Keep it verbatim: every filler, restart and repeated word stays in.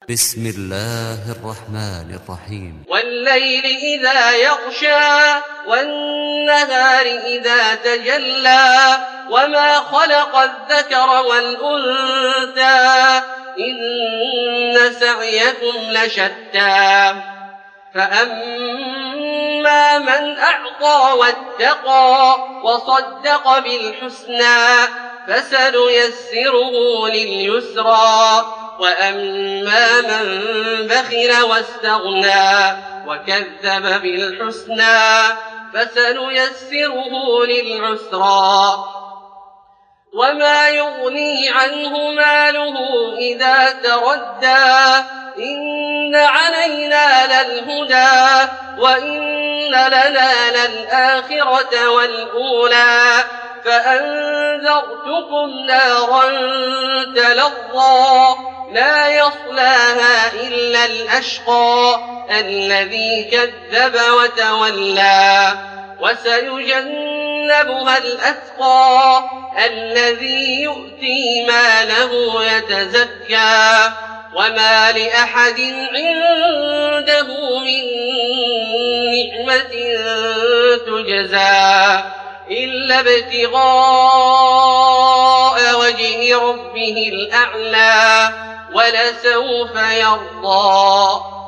بسم الله الرحمن الرحيم. والليل إذا يغشى والنهار إذا تجلى وما خلق الذكر والأنثى إن سعيكم لشتى فأما من أعطى واتقى وصدق بالحسنى فسنيسره لليسرى وأما من بخل واستغنى وكذب بالحسنى فسنيسره للعسرى وما يغني عنه ماله إذا تردى إن علينا للهدى وإن لنا للآخرة والأولى فأنذرتكم نارا تلظى لا يصلاها إلا الأشقى الذي كذب وتولى وسيجنبها الأتقى الذي يؤتي ماله يتزكى وما لأحد عنده من نعمة تجزى إلا ابتغاء وجه ربه الأعلى ولسوف يرضى.